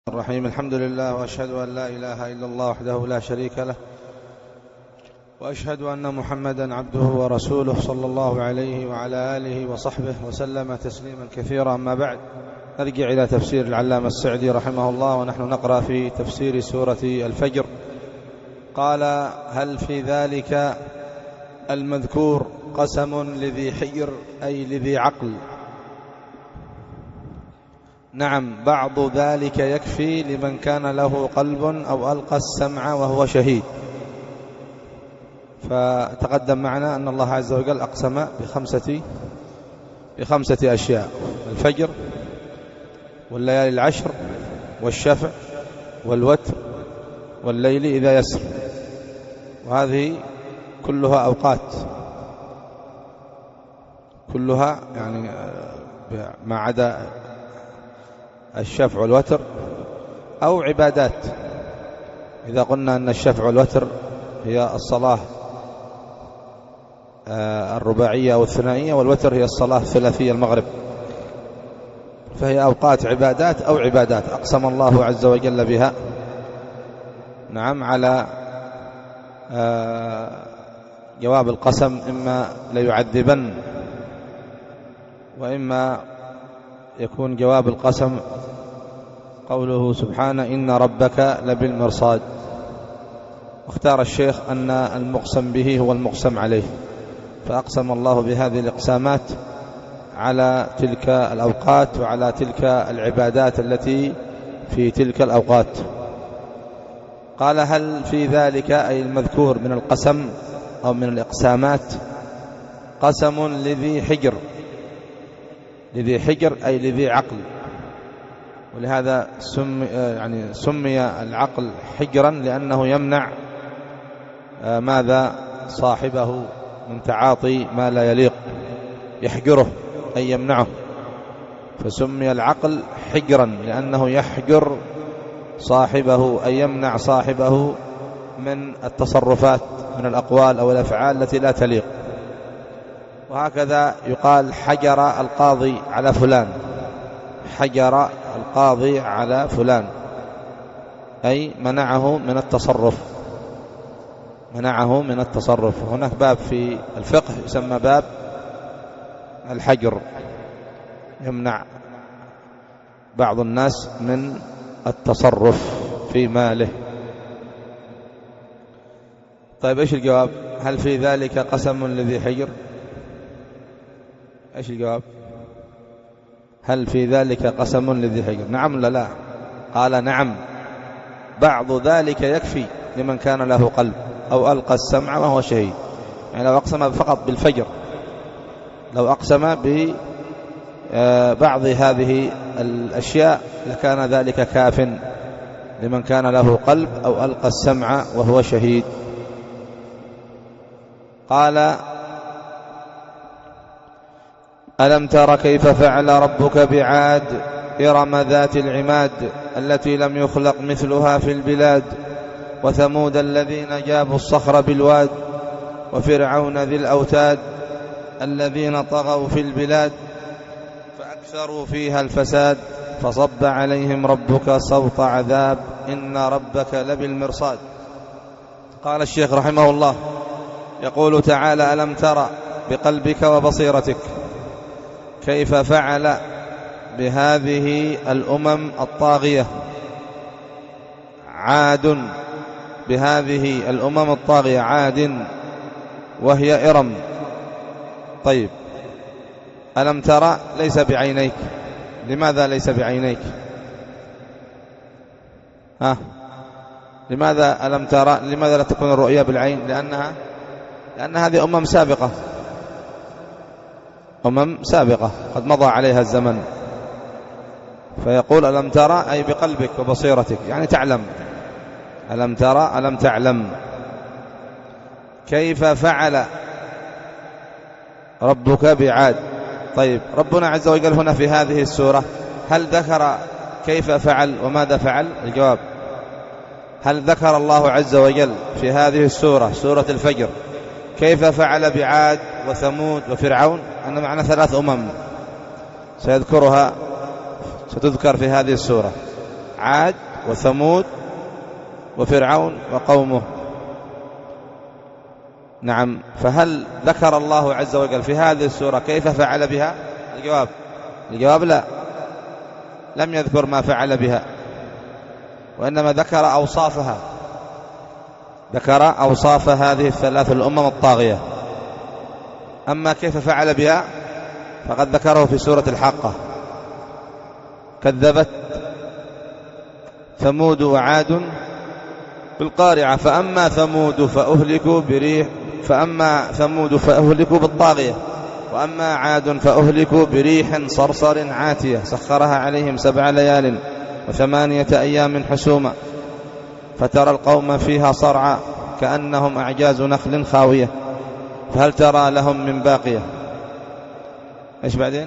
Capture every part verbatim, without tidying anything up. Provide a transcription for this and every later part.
الرحيم. الحمد لله، وأشهد أن لا إله إلا الله وحده لا شريك له، وأشهد أن محمدا عبده ورسوله صلى الله عليه وعلى آله وصحبه وسلم تسليما كثيرا. أما بعد، نرجع إلى تفسير العلامة السعدي رحمه الله، ونحن نقرأ في تفسير سورة الفجر. قال: هل في ذلك المذكور قسم لذي حجر أي لذي عقل؟ نعم، بعض ذلك يكفي لمن كان له قلب أو ألقى السمع وهو شهيد. فتقدم معنا أن الله عز وجل أقسم بخمسة بخمسة أشياء: الفجر، والليالي العشر، والشفع، والوتر، والليل إذا يسر. وهذه كلها أوقات، كلها يعني ما عدا الشفع والوتر أو عبادات. إذا قلنا أن الشفع والوتر هي الصلاة الرباعية أو الثنائية، والوتر هي الصلاة الثلاثية المغرب، فهي أوقات عبادات أو عبادات أقسم الله عز وجل بها. نعم، على جواب القسم إما ليعذبن، وإما يكون جواب القسم قوله سبحانه: إن ربك لبالمرصاد. واختار الشيخ أن المقسم به هو المقسم عليه، فأقسم الله بهذه الإقسامات على تلك الأوقات وعلى تلك العبادات التي في تلك الأوقات. قال: هل في ذلك أي المذكور من القسم أو من الإقسامات قسم لذي حجر؟ لذي حجر أي لذي عقل، ولهذا سمي, يعني سمي العقل حجرا لأنه يمنع ماذا صاحبه من تعاطي ما لا يليق، يحجره أي يمنعه، فسمي العقل حجرا لأنه يحجر صاحبه أي يمنع صاحبه من التصرفات من الأقوال أو الأفعال التي لا تليق. وهكذا يقال: حجر القاضي على فلان، حجر القاضي على فلان أي منعه من التصرف، منعه من التصرف. هناك باب في الفقه يسمى باب الحجر، يمنع بعض الناس من التصرف في ماله. طيب، إيش الجواب؟ هل في ذلك قسم لذي حجر؟ إيش الجواب؟ هل في ذلك قسم لذي حجر؟ نعم ولا لا؟ قال: نعم، بعض ذلك يكفي لمن كان له قلب أو ألقى السمع وهو شهيد. يعني لو أقسم فقط بالفجر، لو أقسم ببعض هذه الأشياء لكان ذلك كاف لمن كان له قلب أو ألقى السمع وهو شهيد. قال: ألم تر كيف فعل ربك بعاد إرم ذات العماد التي لم يخلق مثلها في البلاد، وثمود الذين جابوا الصخر بالواد، وفرعون ذي الأوتاد الذين طغوا في البلاد فأكثروا فيها الفساد، فصب عليهم ربك صوت عذاب إن ربك لبالمرصاد. قال الشيخ رحمه الله يقول تعالى: ألم تر بقلبك وبصيرتك كيف فعل بهذه الأمم الطاغية، عاد، بهذه الأمم الطاغية عاد وهي إرم. طيب، ألم ترى ليس بعينيك، لماذا ليس بعينيك؟ ها؟ لماذا ألم ترى؟ لماذا لا تكون الرؤية بالعين؟ لأنها لأن هذه أمم سابقة، أمم سابقة قد مضى عليها الزمن. فيقول: ألم ترى أي بقلبك وبصيرتك، يعني تعلم. ألم ترى ألم تعلم كيف فعل ربك بعاد. طيب، ربنا عز وجل هنا في هذه السورة هل ذكر كيف فعل وماذا فعل؟ الجواب: هل ذكر الله عز وجل في هذه السورة، سورة الفجر، كيف فعل بعاد وثمود وفرعون؟ أن معنا ثلاث أمم سيذكرها ستذكر في هذه السورة: عاد وثمود وفرعون وقومه. نعم. فهل ذكر الله عز وجل في هذه السورة كيف فعل بها؟ الجواب الجواب لا، لم يذكر ما فعل بها، وإنما ذكر أوصافها، ذكر أوصاف هذه الثلاث الأمم الطاغية. أما كيف فعل بها فقد ذكره في سورة الحاقة: كذبت ثمود وعاد بالقارعة فأما ثمود فأهلكوا بريح فأما ثمود فأهلكوا بالطاغية وأما عاد فأهلكوا بريح صرصر عاتية سخرها عليهم سبع ليال وثمانية أيام حسوما فترى القوم فيها صرعى كأنهم أعجاز نخل خاوية فهل ترى لهم من باقية. إيش بعدين؟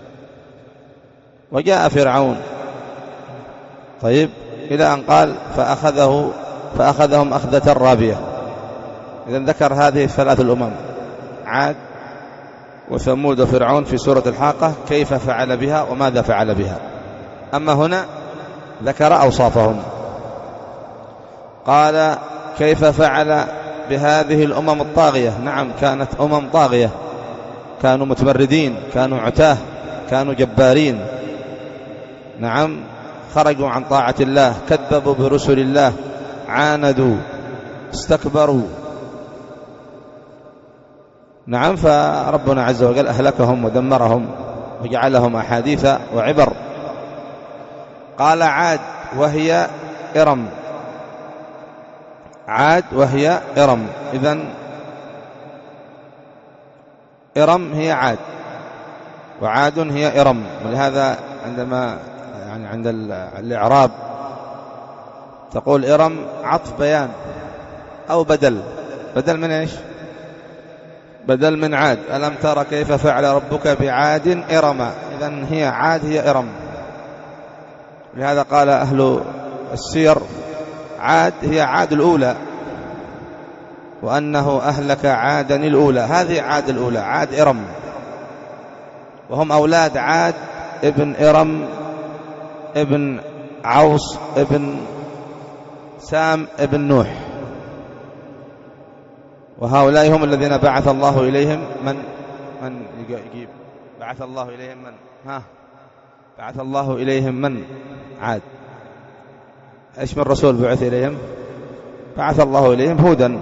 وجاء فرعون. طيب، إلى أن قال فأخذه فأخذهم أخذة رابية. إذن ذكر هذه الثلاث الأمم: عاد وثمود وفرعون في سورة الحاقة كيف فعل بها وماذا فعل بها. أما هنا ذكر أوصافهم، قال كيف فعل بهذه الأمم الطاغية. نعم، كانت أمم طاغية، كانوا متمردين، كانوا عتاه، كانوا جبارين. نعم، خرجوا عن طاعة الله، كذبوا برسل الله، عاندوا، استكبروا. نعم، فربنا عز وجل أهلكهم ودمرهم وجعلهم أحاديث وعبر. قال عاد وهي إرم، عاد وهي إرم. إذن إرم هي عاد وعاد هي إرم. ولهذا عندما يعني عند الإعراب تقول إرم عطف بيان أو بدل. بدل من إيش؟ بدل من عاد. ألم ترى كيف فعل ربك بعاد إرم. إذن هي عاد هي إرم. لهذا قال أهل السير عاد هي عاد الأولى، وأنه أهلك عادا الأولى. هذه عاد الأولى، عاد إرم، وهم أولاد عاد ابن إرم ابن عوص ابن سام ابن نوح. وهؤلاء هم الذين بعث الله إليهم من من يجيب بعث الله إليهم من ها بعث الله إليهم من عاد. إيش من رسول بعث إليهم؟ بعث الله إليهم هودا.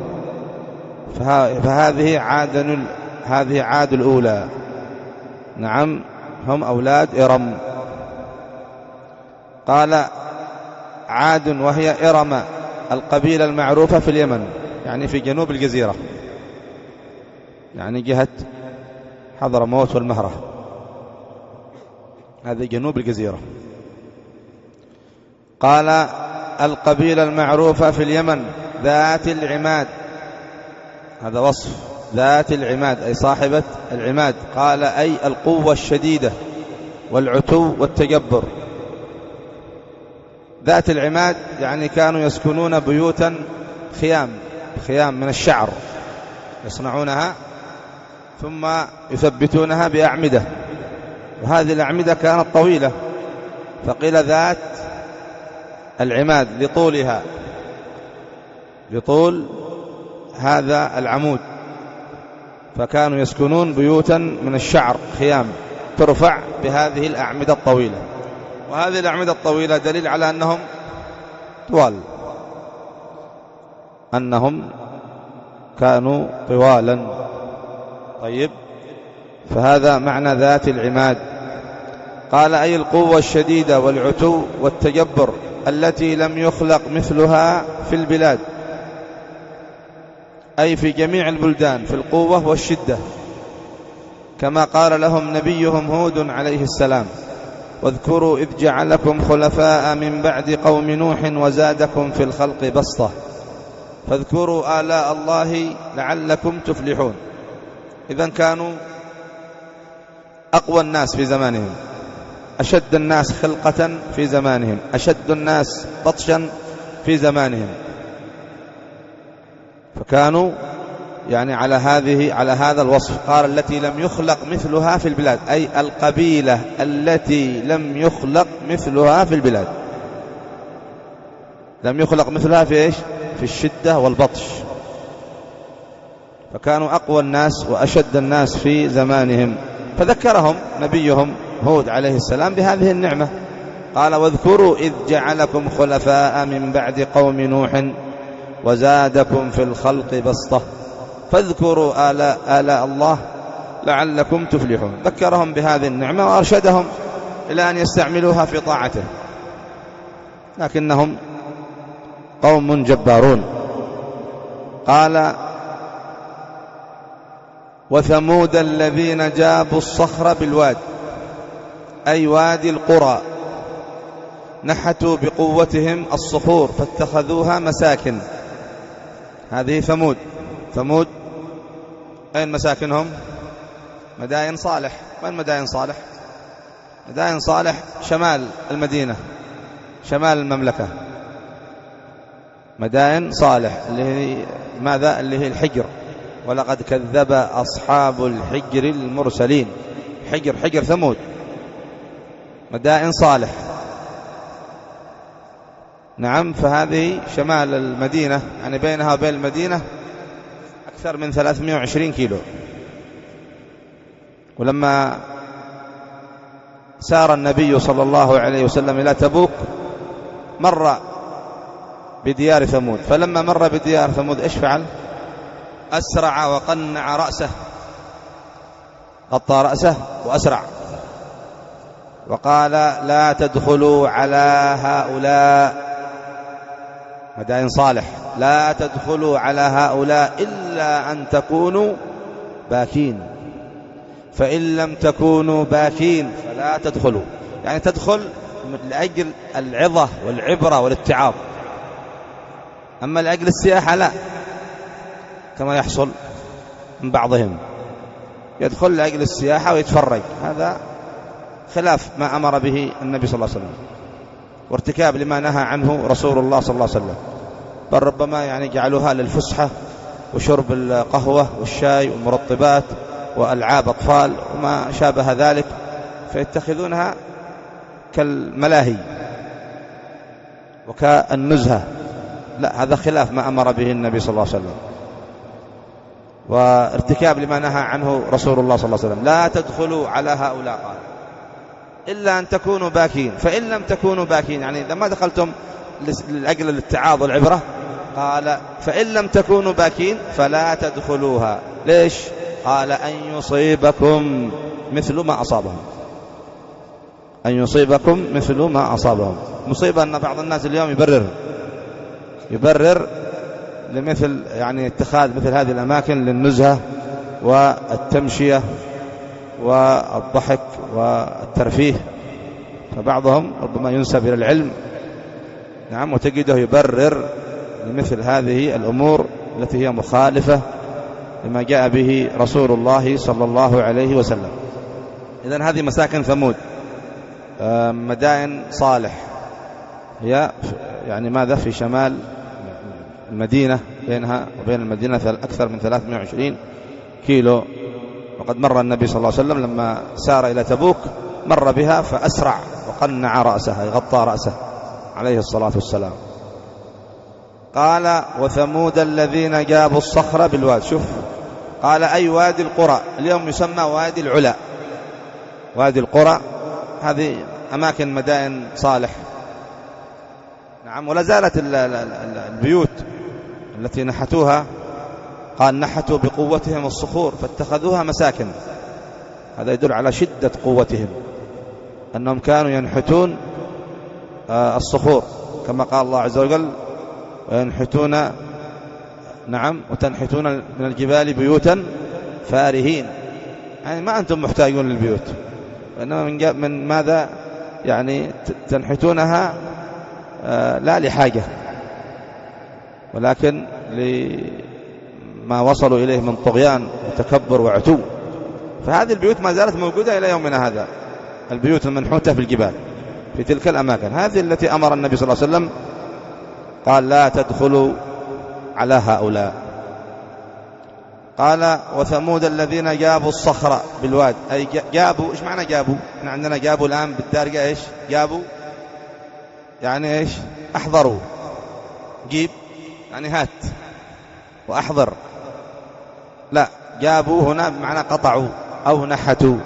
فهذه عاد، هذه عاد الأولى. نعم، هم أولاد إرم. قال عاد وهي إرم القبيلة المعروفة في اليمن، يعني في جنوب الجزيرة، يعني جهة حضرموت والمهرة، هذه جنوب الجزيرة. قال القبيلة المعروفة في اليمن ذات العماد، هذا وصف ذات العماد أي صاحبة العماد. قال أي القوة الشديدة والعتو والتجبر. ذات العماد يعني كانوا يسكنون بيوتا خيام، خيام من الشعر يصنعونها ثم يثبتونها بأعمدة، وهذه الأعمدة كانت طويلة، فقيل ذات العماد لطولها، لطول هذا العمود. فكانوا يسكنون بيوتا من الشعر خيام ترفع بهذه الأعمدة الطويلة. وهذه الأعمدة الطويلة دليل على أنهم طوال، أنهم كانوا طوالا. طيب، فهذا معنى ذات العماد. قال أي القوة الشديدة والعتو والتجبر التي لم يخلق مثلها في البلاد، أي في جميع البلدان في القوة والشدة، كما قال لهم نبيهم هود عليه السلام: واذكروا إذ جعلكم خلفاء من بعد قوم نوح وزادكم في الخلق بسطة فاذكروا آلاء الله لعلكم تفلحون. إذن كانوا أقوى الناس في زمانهم، أشد الناس خلقة في زمانهم، أشد الناس بطشا في زمانهم. فكانوا يعني على هذه على هذا الوصف. قال التي لم يخلق مثلها في البلاد، أي القبيلة التي لم يخلق مثلها في البلاد. لم يخلق مثلها في إيش؟ في الشدة والبطش، فكانوا أقوى الناس وأشد الناس في زمانهم. فذكرهم نبيهم هود عليه السلام بهذه النعمة، قال واذكروا إذ جعلكم خلفاء من بعد قوم نوح وزادكم في الخلق بسطة فاذكروا آلاء, آلاء الله لعلكم تفلحون. ذكرهم بهذه النعمة وأرشدهم إلى أن يستعملوها في طاعته، لكنهم قوم جبارون. قال وثمود الذين جابوا الصخر بالواد أي وادي القرى نحتوا بقوتهم الصخور فاتخذوها مساكن. هذه ثمود. ثمود أين مساكنهم؟ مدائن صالح. وين مدائن صالح؟ مدائن صالح شمال المدينة، شمال المملكة. مدائن صالح اللي هي ماذا؟ اللي هي الحجر. ولقد كذب أصحاب الحجر المرسلين. حجر حجر ثمود. مدائن صالح، نعم. فهذه شمال المدينة، يعني بينها وبين المدينة أكثر من ثلاثمائة وعشرين كيلو. ولما سار النبي صلى الله عليه وسلم إلى تبوك مر بديار ثمود، فلما مر بديار ثمود إيش فعل؟ أسرع وقنع رأسه، غطى رأسه وأسرع وقال لا تدخلوا على هؤلاء، مدائن صالح، لا تدخلوا على هؤلاء إلا أن تكونوا باكين، فإن لم تكونوا باكين فلا تدخلوا. يعني تدخل لأجل العظة والعبرة والاتعاظ، أما لأجل السياحة لا، كما يحصل من بعضهم يدخل لأجل السياحة ويتفرج. هذا خلاف ما أمر به النبي صلى الله عليه وسلم، وارتكاب لما نهى عنه رسول الله صلى الله عليه وسلم. بل ربما يعني جعلوها للفسحة وشرب القهوة والشاي والمرطبات وألعاب أطفال وما شابه ذلك، فيتخذونها كالملاهي وكالنزهة. لا، هذا خلاف ما أمر به النبي صلى الله عليه وسلم، وارتكاب لما نهى عنه رسول الله صلى الله عليه وسلم. لا تدخلوا على هؤلاء قال إلا أن تكونوا باكين، فإن لم تكونوا باكين يعني إذا ما دخلتم لأجل الاتعاظ والعبرة، قال فإن لم تكونوا باكين فلا تدخلوها. ليش؟ قال أن يصيبكم مثل ما أصابهم، أن يصيبكم مثل ما أصابهم. مصيبة أن بعض الناس اليوم يبرر يبرر لمثل يعني اتخاذ مثل هذه الأماكن للنزهة والتمشية والضحك والترفيه، فبعضهم ربما ينسب إلى العلم، نعم، وتجده يبرر لمثل هذه الأمور التي هي مخالفة لما جاء به رسول الله صلى الله عليه وسلم. إذن هذه مساكن ثمود. مدائن صالح هي يعني ماذا؟ في شمال المدينة، بينها وبين المدينة أكثر من ثلاثمائة وعشرين كيلو. وقد مر النبي صلى الله عليه وسلم لما سار إلى تبوك مر بها فأسرع وقنع رأسه، يغطى رأسه عليه الصلاة والسلام. قال وثمود الذين جابوا الصخر بالواد. شوف، قال أي وادي القرى، اليوم يسمى وادي العلا. وادي القرى هذه أماكن مدائن صالح، نعم. ولا زالت البيوت التي نحتوها، قال نحتوا بقوتهم الصخور فاتخذوها مساكن. هذا يدل على شدة قوتهم، أنهم كانوا ينحتون الصخور كما قال الله عز وجل وينحتون، نعم، وتنحتون من الجبال بيوتا فارهين. يعني ما أنتم محتاجون للبيوت، وإنما من, من ماذا؟ يعني تنحتونها لا لحاجة ولكن لما وصلوا إليه من طغيان وتكبر وعتو. فهذه البيوت ما زالت موجودة إلى يومنا هذا، البيوت المنحوتة في الجبال في تلك الأماكن. هذه التي أمر النبي صلى الله عليه وسلم، قال لا تدخلوا على هؤلاء. قال وثمود الذين جابوا الصخرة بالواد، أي جابوا. إيش معنى جابوا؟ إحنا عندنا جابوا الآن بالدارجة إيش؟ جابوا يعني إيش؟ أحضروا. جيب يعني هات وأحضر، لا، جابوا هنا بمعنى قطعوا أو نحتوا.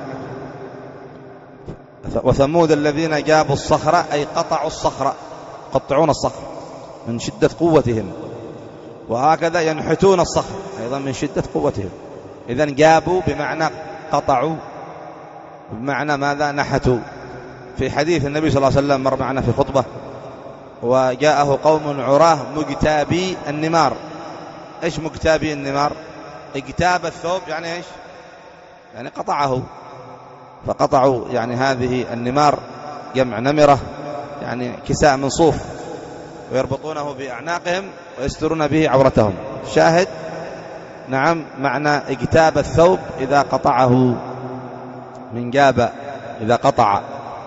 وثمود الذين جابوا الصخرة أي قطعوا الصخرة، قطعون الصخر من شدة قوتهم، وهكذا ينحتون الصخر أيضا من شدة قوتهم. إذن جابوا بمعنى قطعوا، بمعنى ماذا؟ نحتوا. في حديث النبي صلى الله عليه وسلم مر معنا في خطبة، وجاءه قوم عراه مجتابي النمار. إيش مجتابي النمار؟ اجتاب الثوب يعني إيش؟ يعني قطعه، فقطعوا يعني هذه النمار جمع نمرة، يعني كساء من صوف ويربطونه بأعناقهم ويسترون به عورتهم. شاهد نعم معنى اجتاب الثوب إذا قطعه، من جاب إذا قطع.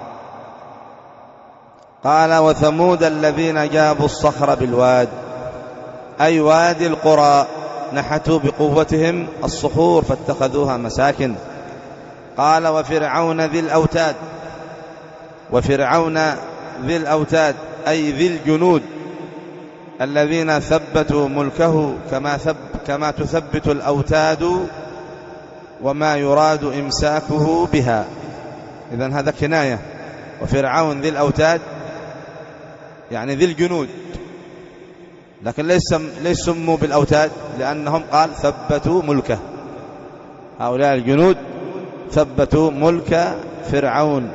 قال وثمود الذين جابوا الصخر بالواد أي وادي القرى، نحتوا بقوتهم الصخور فاتخذوها مساكن. قال وفرعون ذي الأوتاد، وفرعون ذي الأوتاد أي ذي الجنود الذين ثبتوا ملكه كما, ثب كما تثبت الأوتاد وما يراد إمساكه بها. إذن هذا كناية. وفرعون ذي الأوتاد يعني ذي الجنود، لكن ليس ليس سموا بالأوتاد لأنهم قال ثبتوا ملكه. هؤلاء الجنود ثبتوا ملك فرعون.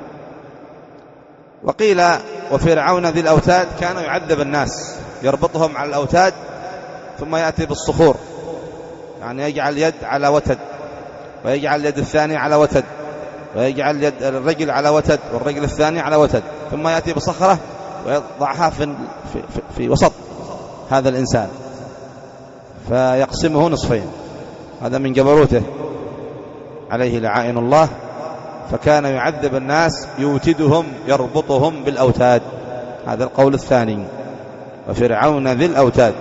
وقيل وفرعون ذي الأوتاد كان يعذب الناس، يربطهم على الأوتاد ثم يأتي بالصخور، يعني يجعل يد على وتد ويجعل اليد الثانية على وتد ويجعل يد الرجل على وتد والرجل الثاني على وتد، ثم يأتي بصخرة ويضعها في, في, في, في وسط هذا الإنسان فيقسمه نصفين. هذا من جبروته عليه لعائن الله. فكان يعذب الناس يوتدهم يربطهم بالأوتاد. هذا القول الثاني. وفرعون ذي الأوتاد.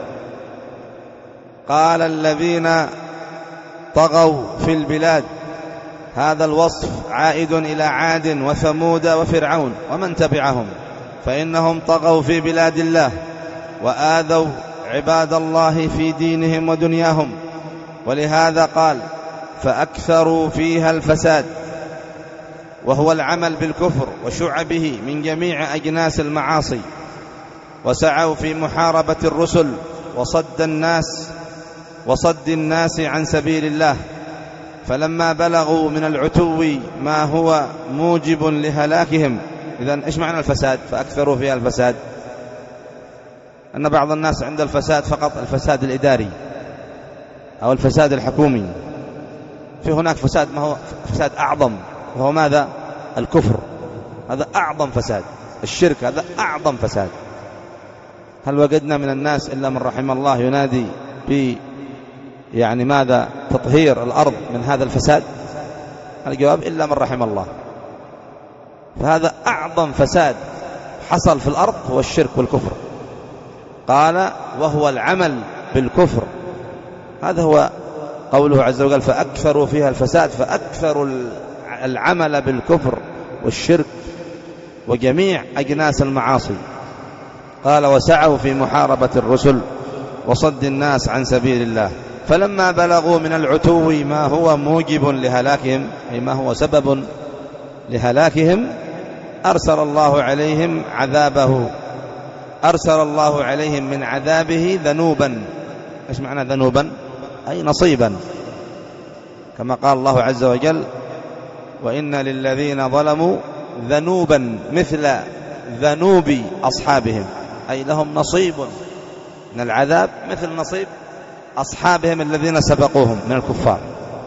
قال الذين طغوا في البلاد، هذا الوصف عائد إلى عاد وثمود وفرعون ومن تبعهم، فإنهم طغوا في بلاد الله وآذوا عباد الله في دينهم ودنياهم، ولهذا قال فأكثروا فيها الفساد، وهو العمل بالكفر وشعبه من جميع أجناس المعاصي، وسعوا في محاربة الرسل وصد الناس وصد الناس عن سبيل الله، فلما بلغوا من العتو ما هو موجب لهلاكهم. إذن إيش معنى الفساد؟ فأكثروا فيها الفساد، أن بعض الناس عند الفساد فقط الفساد الإداري أو الفساد الحكومي، في هناك فساد ما هو فساد أعظم، وهو ماذا؟ الكفر. هذا أعظم فساد. الشرك هذا أعظم فساد. هل وجدنا من الناس إلا من رحم الله ينادي ب يعني ماذا؟ تطهير الأرض من هذا الفساد؟ الجواب إلا من رحم الله. فهذا أعظم فساد حصل في الأرض هو الشرك والكفر. قال وهو العمل بالكفر. هذا هو قوله عز وجل فأكثروا فيها الفساد، فأكثروا العمل بالكفر والشرك وجميع أجناس المعاصي. قال وسعوا في محاربة الرسل وصد الناس عن سبيل الله، فلما بلغوا من العتو ما هو موجب لهلاكهم، أي ما هو سبب لهلاكهم، أرسل الله عليهم عذابه، أرسل الله عليهم من عذابه ذنوبا. إيش معنى ذنوبا؟ أي نصيبا، كما قال الله عز وجل وإن للذين ظلموا ذنوبا مثل ذنوب أصحابهم، أي لهم نصيب من العذاب مثل نصيب أصحابهم الذين سبقوهم من الكفار.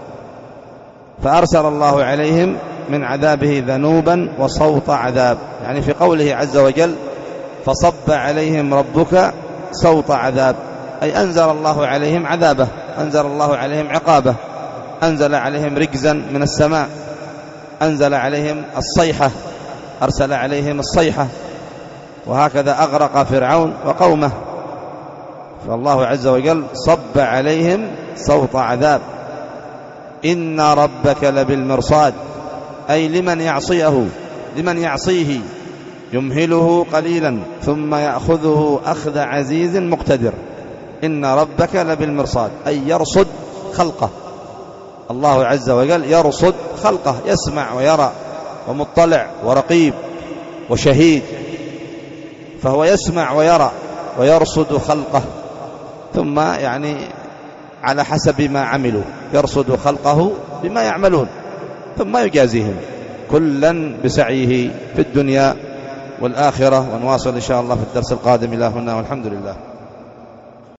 فأرسل الله عليهم من عذابه ذنوبا وصوت عذاب، يعني في قوله عز وجل فصب عليهم ربك صوت عذاب، أي أنزل الله عليهم عذابه، أنزل الله عليهم عقابه، أنزل عليهم رجزا من السماء، أنزل عليهم الصيحة، أرسل عليهم الصيحة. وهكذا أغرق فرعون وقومه. فالله عز وجل صب عليهم صوت عذاب. إن ربك لبالمرصاد، أي لمن يعصيه، لمن يعصيه يمهله قليلا ثم يأخذه أخذ عزيز مقتدر. إن ربك لبالمرصاد، أي يرصد خلقه. الله عز وجل يرصد خلقه، يسمع ويرى ومطلع ورقيب وشهيد، فهو يسمع ويرى ويرصد خلقه، ثم يعني على حسب ما عملوا يرصد خلقه بما يعملون، ثم يجازيهم كلا بسعيه في الدنيا والآخرة. ونواصل إن شاء الله في الدرس القادم. إلى هنا والحمد لله.